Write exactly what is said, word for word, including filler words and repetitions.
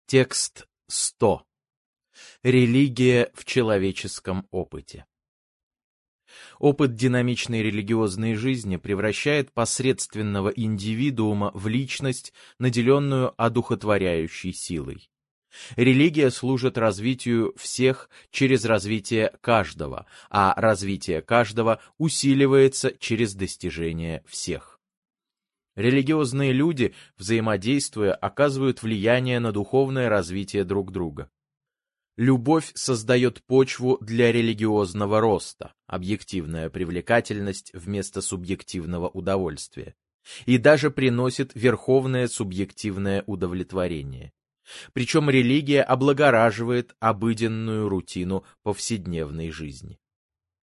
Текст сто. Религия в человеческом опыте. Опыт динамичной религиозной жизни превращает посредственного индивидуума в личность, наделенную одухотворяющей силой. Религия служит развитию всех через развитие каждого, а развитие каждого усиливается через достижение всех. Религиозные люди, взаимодействуя, оказывают влияние на духовное развитие друг друга. Любовь создает почву для религиозного роста, объективная привлекательность вместо субъективного удовольствия, и даже приносит верховное субъективное удовлетворение. Причем религия облагораживает обыденную рутину повседневной жизни.